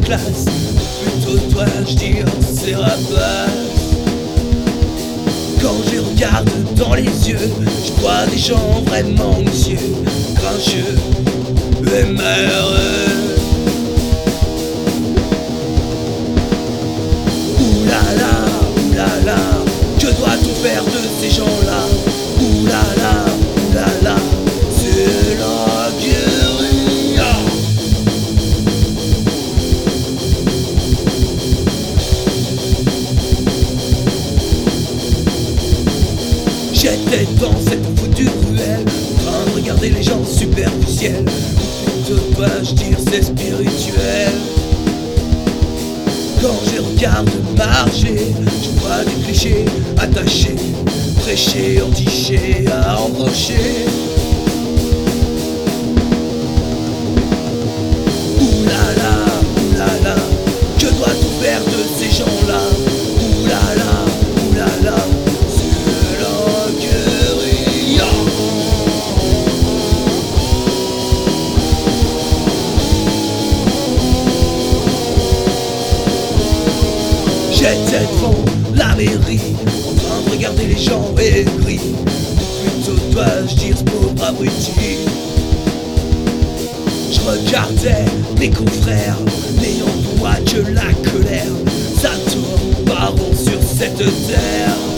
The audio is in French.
classe, plutôt dois-je dire c'est rapace. Quand je regarde dans les yeux, je vois des gens vraiment anxieux, grincheux et malheureux. Oulala, je dois tout faire de ces gens-là. Oulala, c'est la guérilla. J'étais dans cette foutue ruelle, en train de regarder les gens superficiels. Plutôt dois-je dire c'est spirituel. Quand je regarde marcher, je vois des clichés attachés, prêchés, entichés à embaucher. Oulala, je dois tout faire de ces gens-là. Oulala, c'est la guérilla. J'étais devant la mairie, en train de regarder les gens aigris. Plutôt dois-je dire ce pauvre abruti. Je regardais mes confrères, n'ayant droit que la colère. Ça tourne par rond sur cette terre.